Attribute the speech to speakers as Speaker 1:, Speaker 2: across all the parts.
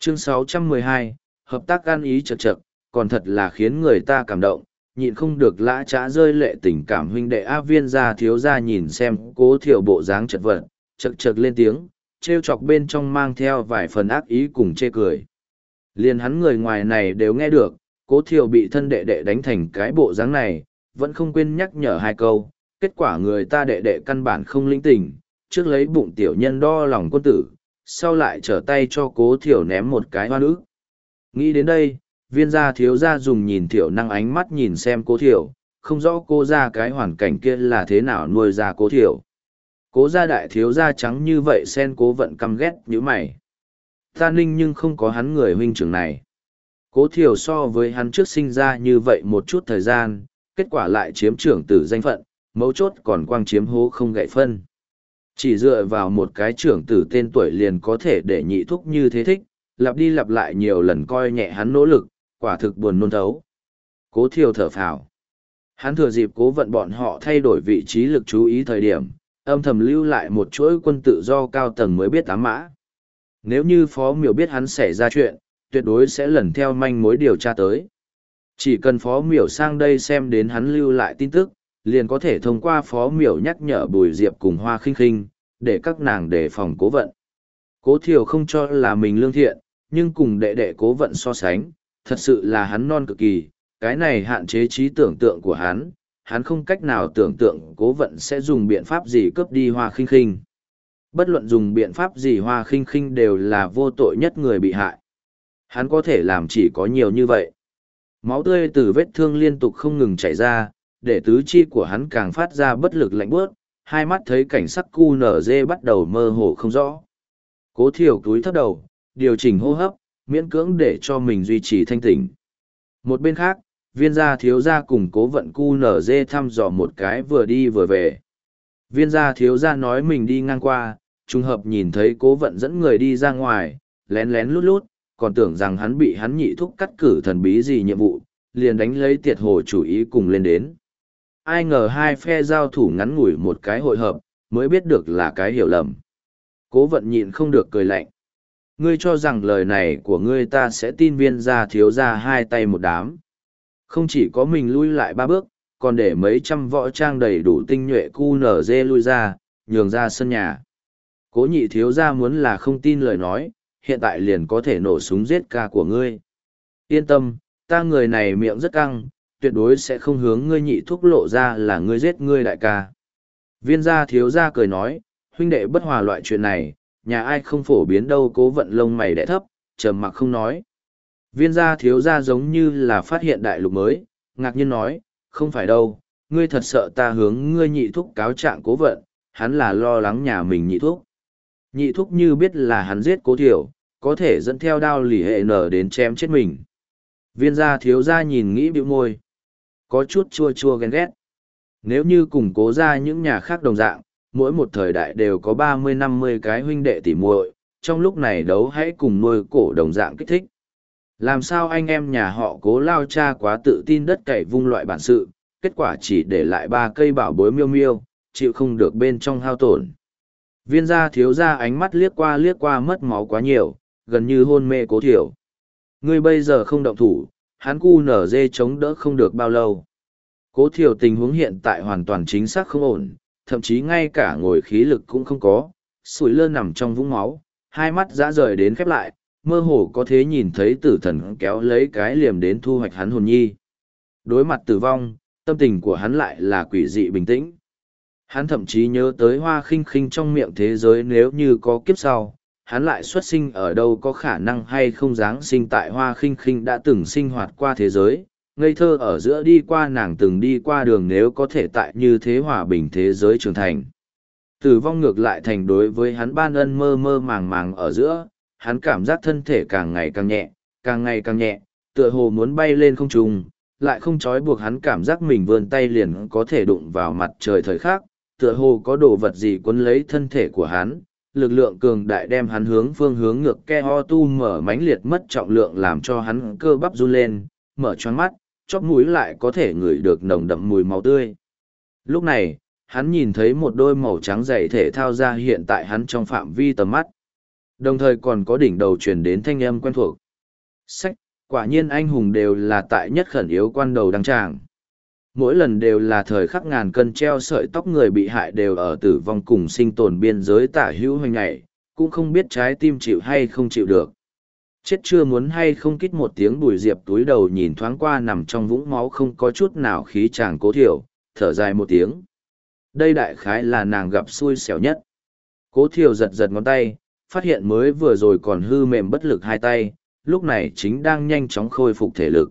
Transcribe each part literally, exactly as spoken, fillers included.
Speaker 1: Chương sáu trăm mười hai, hợp tác ăn ý chật chật, còn thật là khiến người ta cảm động, nhịn không được lã trá rơi lệ tình cảm huynh đệ A Viên gia thiếu gia nhìn xem Cố Thiểu bộ dáng chật vật, chật chật lên tiếng, trêu chọc bên trong mang theo vài phần ác ý cùng chê cười. Liền hắn người ngoài này đều nghe được, Cố Thiểu bị thân đệ đệ đánh thành cái bộ dáng này, vẫn không quên nhắc nhở hai câu, kết quả người ta đệ đệ căn bản không linh tình, trước lấy bụng tiểu nhân đo lòng quân tử, sau lại trở tay cho Cố Thiểu ném một cái hoa nữ. Nghĩ đến đây, Viên gia thiếu gia dùng nhìn Thiểu năng ánh mắt nhìn xem Cố Thiểu, không rõ cô ra cái hoàn cảnh kia là thế nào nuôi ra Cố Thiểu. Cố gia đại thiếu gia trắng như vậy sen Cố Vận căm ghét như mày. Ta ninh nhưng không có hắn người huynh trưởng này. Cố Thiểu so với hắn trước sinh ra như vậy một chút thời gian, kết quả lại chiếm trưởng tử danh phận, mấu chốt còn quang chiếm hố không gậy phân. Chỉ dựa vào một cái trưởng tử tên tuổi liền có thể để nhị thúc như thế thích, lặp đi lặp lại nhiều lần coi nhẹ hắn nỗ lực, quả thực buồn nôn thấu. Cố Thiểu thở phào. Hắn thừa dịp Cố Vận bọn họ thay đổi vị trí lực chú ý thời điểm, âm thầm lưu lại một chuỗi quân tự do cao tầng mới biết ám mã. Nếu như Phó Miểu biết hắn xảy ra chuyện, tuyệt đối sẽ lần theo manh mối điều tra tới. Chỉ cần Phó Miểu sang đây xem đến hắn lưu lại tin tức, liền có thể thông qua Phó Miểu nhắc nhở Bùi Diệp cùng Hoa Khinh Khinh, để các nàng đề phòng Cố Vận. Cố Thiểu không cho là mình lương thiện, nhưng cùng đệ đệ Cố Vận so sánh, thật sự là hắn non cực kỳ, cái này hạn chế trí tưởng tượng của hắn, hắn không cách nào tưởng tượng Cố Vận sẽ dùng biện pháp gì cướp đi Hoa Khinh Khinh. Bất luận dùng biện pháp gì Hoa Khinh Khinh đều là vô tội nhất người bị hại. Hắn có thể làm chỉ có nhiều như vậy. Máu tươi từ vết thương liên tục không ngừng chảy ra, để tứ chi của hắn càng phát ra bất lực lạnh bước, hai mắt thấy cảnh sắc cu nở dê bắt đầu mơ hồ không rõ. Cố Thiểu túi thấp đầu, điều chỉnh hô hấp, miễn cưỡng để cho mình duy trì thanh tỉnh. Một bên khác, Viên gia thiếu gia cùng Cố Vận cu nở dê thăm dò một cái vừa đi vừa về. Viên gia thiếu gia nói mình đi ngang qua, trùng hợp nhìn thấy Cố Vận dẫn người đi ra ngoài, lén lén lút lút, còn tưởng rằng hắn bị hắn nhị thúc cắt cử thần bí gì nhiệm vụ, liền đánh lấy tiệt hồ chủ ý cùng lên đến. Ai ngờ hai phe giao thủ ngắn ngủi một cái hội hợp, mới biết được là cái hiểu lầm. Cố Vận nhịn không được cười lạnh. Ngươi cho rằng lời này của ngươi ta sẽ tin Viên gia thiếu gia hai tay một đám. Không chỉ có mình lui lại ba bước, còn để mấy trăm võ trang đầy đủ tinh nhuệ cu nở dê lui ra, nhường ra sân nhà. Cố nhị thiếu gia muốn là không tin lời nói, hiện tại liền có thể nổ súng giết ca của ngươi. Yên tâm, ta người này miệng rất căng, tuyệt đối sẽ không hướng ngươi nhị thúc lộ ra là ngươi giết ngươi đại ca. Viên gia thiếu gia cười nói, huynh đệ bất hòa loại chuyện này, nhà ai không phổ biến đâu. Cố Vận lông mày đẽ thấp, trầm mặc không nói. Viên gia thiếu gia giống như là phát hiện đại lục mới, ngạc nhiên nói, không phải đâu, ngươi thật sợ ta hướng ngươi nhị thúc cáo trạng Cố Vận, hắn là lo lắng nhà mình nhị thúc. Nhị thúc như biết là hắn giết Cố Thiểu, có thể dẫn theo đao lì hệ nở đến chém chết mình. Viên gia thiếu gia nhìn nghĩ bĩu môi, có chút chua chua ghen ghét. Nếu như cùng Cố gia những nhà khác đồng dạng, mỗi một thời đại đều có ba mươi năm mươi cái huynh đệ tỉ muội, trong lúc này đấu hãy cùng nuôi cổ đồng dạng kích thích. Làm sao anh em nhà họ Cố lao cha quá tự tin đất cày vung loại bản sự, kết quả chỉ để lại ba cây bảo bối miêu miêu, chịu không được bên trong hao tổn. Viên gia thiếu gia ánh mắt liếc qua liếc qua mất máu quá nhiều, gần như hôn mê Cố Thiểu. Ngươi bây giờ không động thủ, hắn cu nở dê chống đỡ không được bao lâu. Cố Thiểu tình huống hiện tại hoàn toàn chính xác không ổn, thậm chí ngay cả ngồi khí lực cũng không có, sủi lơ nằm trong vũng máu, hai mắt dã rời đến khép lại, mơ hồ có thể nhìn thấy tử thần kéo lấy cái liềm đến thu hoạch hắn hồn nhi. Đối mặt tử vong, tâm tình của hắn lại là quỷ dị bình tĩnh. Hắn thậm chí nhớ tới Hoa Khinh Khinh trong miệng thế giới nếu như có kiếp sau, hắn lại xuất sinh ở đâu, có khả năng hay không giáng sinh tại Hoa Khinh Khinh đã từng sinh hoạt qua thế giới, ngây thơ ở giữa đi qua nàng từng đi qua đường, nếu có thể tại như thế hòa bình thế giới trưởng thành. Tử vong ngược lại thành đối với hắn ban ân, mơ mơ màng màng ở giữa, hắn cảm giác thân thể càng ngày càng nhẹ, càng ngày càng nhẹ, tựa hồ muốn bay lên không trung, lại không trói buộc hắn, cảm giác mình vươn tay liền có thể đụng vào mặt trời thời khắc, tựa hồ có đồ vật gì quấn lấy thân thể của hắn, lực lượng cường đại đem hắn hướng phương hướng ngược ke ho tu mở, mãnh liệt mất trọng lượng làm cho hắn cơ bắp run lên, mở choáng mắt, chóp mũi lại có thể ngửi được nồng đậm mùi máu tươi. Lúc này, hắn nhìn thấy một đôi màu trắng giày thể thao ra hiện tại hắn trong phạm vi tầm mắt. Đồng thời còn có đỉnh đầu truyền đến thanh âm quen thuộc. Sách, quả nhiên anh hùng đều là tại nhất khẩn yếu quan đầu đăng tràng. Mỗi lần đều là thời khắc ngàn cân treo sợi tóc, người bị hại đều ở tử vong cùng sinh tồn biên giới tả hữu hoành ngày, cũng không biết trái tim chịu hay không chịu được. Chết chưa muốn hay không, kít một tiếng. Bùi Diệp túi đầu nhìn thoáng qua nằm trong vũng máu không có chút nào khí chàng Cố Thiểu, thở dài một tiếng. Đây đại khái là nàng gặp xui xẻo nhất. Cố Thiểu giật giật ngón tay, phát hiện mới vừa rồi còn hư mềm bất lực hai tay, lúc này chính đang nhanh chóng khôi phục thể lực.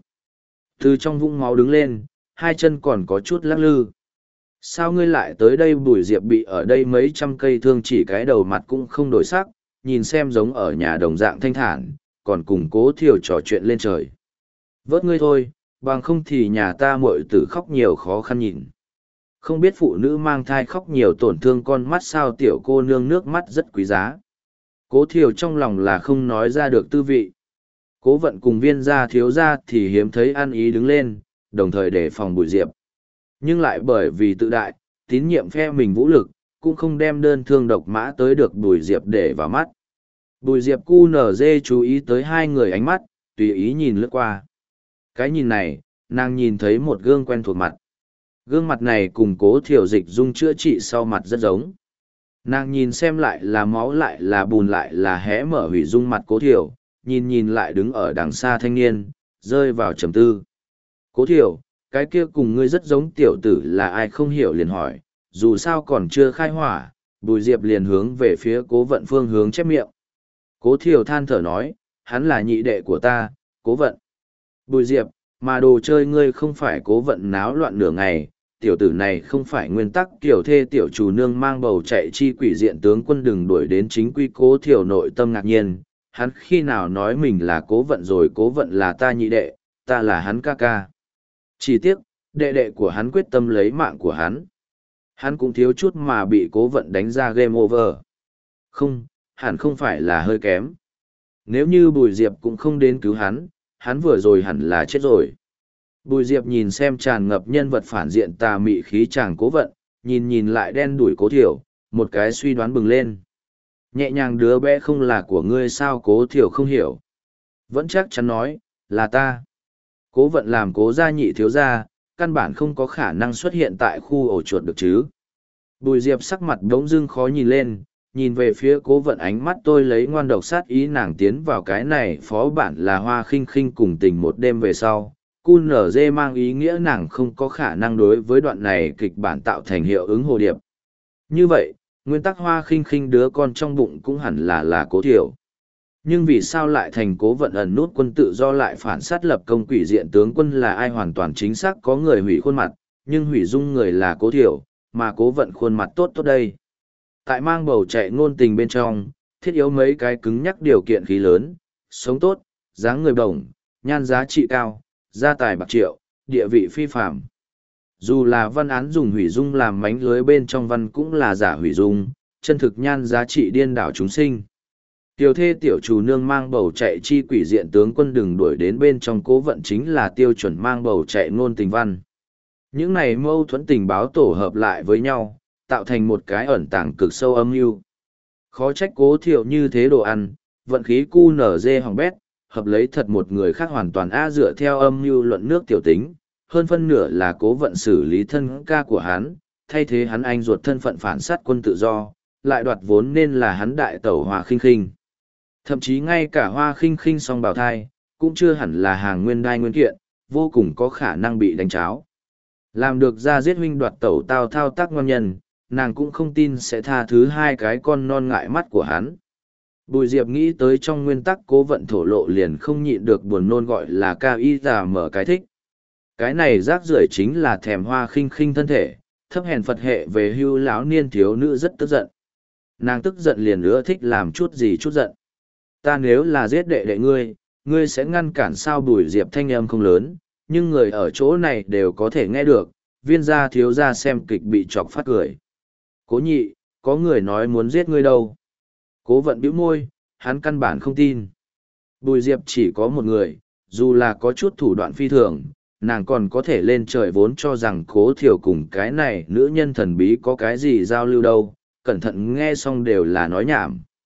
Speaker 1: Từ trong vũng máu đứng lên, hai chân còn có chút lắc lư. Sao ngươi lại tới đây? Bùi Diệp bị ở đây mấy trăm cây thương chỉ, cái đầu mặt cũng không đổi sắc, nhìn xem giống ở nhà đồng dạng thanh thản, còn cùng Cố Thiểu trò chuyện lên trời. Vớt ngươi thôi, bằng không thì nhà ta muội tử khóc nhiều khó khăn nhìn. Không biết phụ nữ mang thai khóc nhiều tổn thương con mắt sao? Tiểu cô nương nước mắt rất quý giá. Cố Thiểu trong lòng là không nói ra được tư vị. Cố Vận cùng Viên gia thiếu gia thì hiếm thấy ăn ý đứng lên, đồng thời đề phòng Bùi Diệp. Nhưng lại bởi vì tự đại, tín nhiệm phe mình vũ lực, cũng không đem đơn thương độc mã tới được Bùi Diệp để vào mắt. Bùi Diệp cu nở dê chú ý tới hai người ánh mắt, tùy ý nhìn lướt qua. Cái nhìn này, nàng nhìn thấy một gương quen thuộc mặt. Gương mặt này cùng Cố Thiểu Dịch Dung chữa trị sau mặt rất giống. Nàng nhìn xem lại là máu lại là bùn lại là hé mở hủy dung mặt Cố Thiểu, nhìn nhìn lại đứng ở đằng xa thanh niên, rơi vào trầm tư. Cố Thiểu, cái kia cùng ngươi rất giống tiểu tử là ai? Không hiểu liền hỏi, dù sao còn chưa khai hỏa. Bùi Diệp liền hướng về phía Cố Vận phương hướng chép miệng. Cố Thiểu than thở nói, hắn là nhị đệ của ta, Cố Vận. Bùi Diệp, mà đồ chơi ngươi không phải Cố Vận náo loạn nửa ngày, tiểu tử này không phải nguyên tắc kiểu thê tiểu chủ nương mang bầu chạy chi quỷ diện tướng quân đừng đuổi đến chính quy. Cố Thiểu nội tâm ngạc nhiên, hắn khi nào nói mình là Cố Vận rồi? Cố Vận là ta nhị đệ, ta là hắn ca ca. Chỉ tiếc, đệ đệ của hắn quyết tâm lấy mạng của hắn. Hắn cũng thiếu chút mà bị Cố Vận đánh ra game over. Không, hẳn không phải là hơi kém. Nếu như Bùi Diệp cũng không đến cứu hắn, hắn vừa rồi hẳn là chết rồi. Bùi Diệp nhìn xem tràn ngập nhân vật phản diện tà mị khí chàng Cố Vận, nhìn nhìn lại đen đuổi Cố Thiểu, một cái suy đoán bừng lên. Nhẹ nhàng, đứa bé không là của ngươi sao? Cố Thiểu không hiểu. Vẫn chắc chắn nói, là ta. Cố Vận làm Cố gia nhị thiếu gia, căn bản không có khả năng xuất hiện tại khu ổ chuột được chứ. Bùi Diệp sắc mặt đống dưng khó nhìn lên, nhìn về phía Cố Vận, ánh mắt tôi lấy ngoan độc sát ý. Nàng tiến vào cái này phó bản là Hoa Khinh Khinh cùng tình một đêm về sau. Cu nở dê mang ý nghĩa nàng không có khả năng đối với đoạn này kịch bản tạo thành hiệu ứng hồ điệp. Như vậy, nguyên tắc Hoa Khinh Khinh đứa con trong bụng cũng hẳn là là Cố Thiểu. Nhưng vì sao lại thành Cố Vận ẩn nút quân tự do lại phản sát lập công quỷ diện tướng quân là ai? Hoàn toàn chính xác có người hủy khuôn mặt, nhưng hủy dung người là Cố Thiểu, mà Cố Vận khuôn mặt tốt tốt đây. Tại mang bầu chạy ngôn tình bên trong, thiết yếu mấy cái cứng nhắc điều kiện khí lớn, sống tốt, dáng người bổng, nhan giá trị cao, gia tài bạc triệu, địa vị phi phạm. Dù là văn án dùng hủy dung làm mánh lưới, bên trong văn cũng là giả hủy dung, chân thực nhan giá trị điên đảo chúng sinh. Tiểu thê tiểu chủ nương mang bầu chạy chi quỷ diện tướng quân đừng đuổi đến bên trong Cố Vận chính là tiêu chuẩn mang bầu chạy ngôn tình văn. Những này mâu thuẫn tình báo tổ hợp lại với nhau, tạo thành một cái ẩn tàng cực sâu âm mưu. Khó trách Cố Thiểu như thế đồ ăn, vận khí cu nở dê hỏng bét, hợp lấy thật một người khác hoàn toàn a dựa theo âm mưu luận nước tiểu tính, hơn phân nửa là Cố Vận xử lý thân ca của hắn, thay thế hắn anh ruột thân phận phản sát quân tự do, lại đoạt vốn nên là hắn đại tẩu Hoa Khinh Khinh. Thậm chí ngay cả Hoa Khinh Khinh song bào thai, cũng chưa hẳn là hàng nguyên đai nguyên kiện, vô cùng có khả năng bị đánh cháo. Làm được ra giết huynh đoạt tẩu tao thao tác ngon nhân, nàng cũng không tin sẽ tha thứ hai cái con non ngại mắt của hắn. Bùi Diệp nghĩ tới trong nguyên tắc Cố Vận thổ lộ liền không nhịn được buồn nôn, gọi là cao y giả mở cái thích. Cái này rác rưởi chính là thèm Hoa Khinh Khinh thân thể, thấp hèn Phật hệ về hưu lão niên thiếu nữ rất tức giận. Nàng tức giận liền ưa thích làm chút gì chút giận. Ta nếu là giết đệ đệ ngươi, ngươi sẽ ngăn cản sao? Bùi Diệp thanh âm không lớn, nhưng người ở chỗ này đều có thể nghe được. Viên gia thiếu gia xem kịch bị chọc phát cười. Cố nhị, có người nói muốn giết ngươi đâu? Cố Vận bĩu môi, hắn căn bản không tin. Bùi Diệp chỉ có một người, dù là có chút thủ đoạn phi thường, nàng còn có thể lên trời, vốn cho rằng Cố Thiểu cùng cái này nữ nhân thần bí có cái gì giao lưu đâu, cẩn thận nghe xong đều là nói nhảm.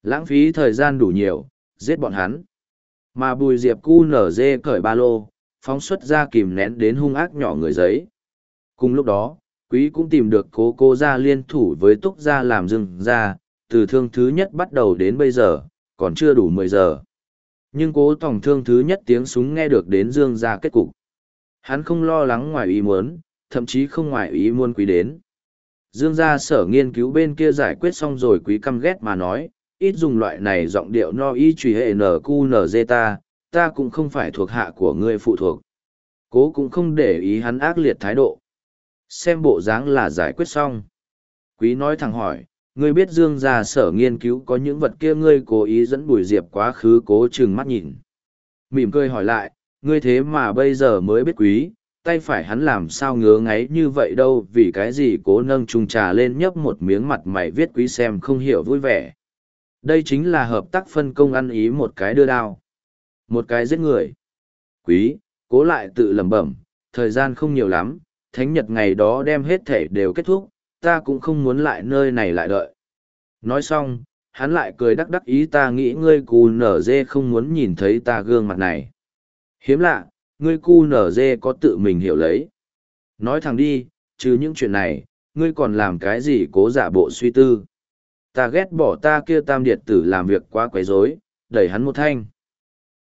Speaker 1: Lãng phí thời gian đủ nhiều, giết bọn hắn. Mà Bùi Diệp cu nở dê cởi ba lô, phóng xuất ra kìm nén đến hung ác nhỏ người giấy. Cùng lúc đó, Quý cũng tìm được cố cô gia liên thủ với Túc gia làm Dương gia, từ thương thứ nhất bắt đầu đến bây giờ, còn chưa đủ mười giờ. Nhưng cố tổng thương thứ nhất tiếng súng nghe được đến Dương gia kết cục. Hắn không lo lắng ngoài ý muốn, thậm chí không ngoài ý muốn Quý đến. Dương gia sở nghiên cứu bên kia giải quyết xong rồi Quý căm ghét mà nói, ít dùng loại này giọng điệu no y truy hệ nở cu nở dê ta, ta cũng không phải thuộc hạ của ngươi phụ thuộc. Cố cũng không để ý hắn ác liệt thái độ. Xem bộ dáng là giải quyết xong. Quý nói thẳng hỏi, ngươi biết Dương gia sở nghiên cứu có những vật kia ngươi cố ý dẫn Bùi Diệp quá khứ cố chừng mắt nhìn. Mỉm cười hỏi lại, ngươi thế mà bây giờ mới biết Quý, tay phải hắn làm sao ngứa ngáy như vậy đâu vì cái gì cố nâng chung trà lên nhấp một miếng mặt mày viết Quý xem không hiểu vui vẻ. Đây chính là hợp tác phân công ăn ý một cái đưa đao. Một cái giết người. Quý, cố lại tự lẩm bẩm, thời gian không nhiều lắm, thánh nhật ngày đó đem hết thể đều kết thúc, ta cũng không muốn lại nơi này lại đợi. Nói xong, hắn lại cười đắc đắc ý ta nghĩ ngươi cu nở dê không muốn nhìn thấy ta gương mặt này. Hiếm lạ, ngươi cu nở dê có tự mình hiểu lấy. Nói thẳng đi, trừ những chuyện này, ngươi còn làm cái gì cố giả bộ suy tư. Ta ghét bỏ ta kia tam điệt tử làm việc quá quấy rối, đẩy hắn một thanh.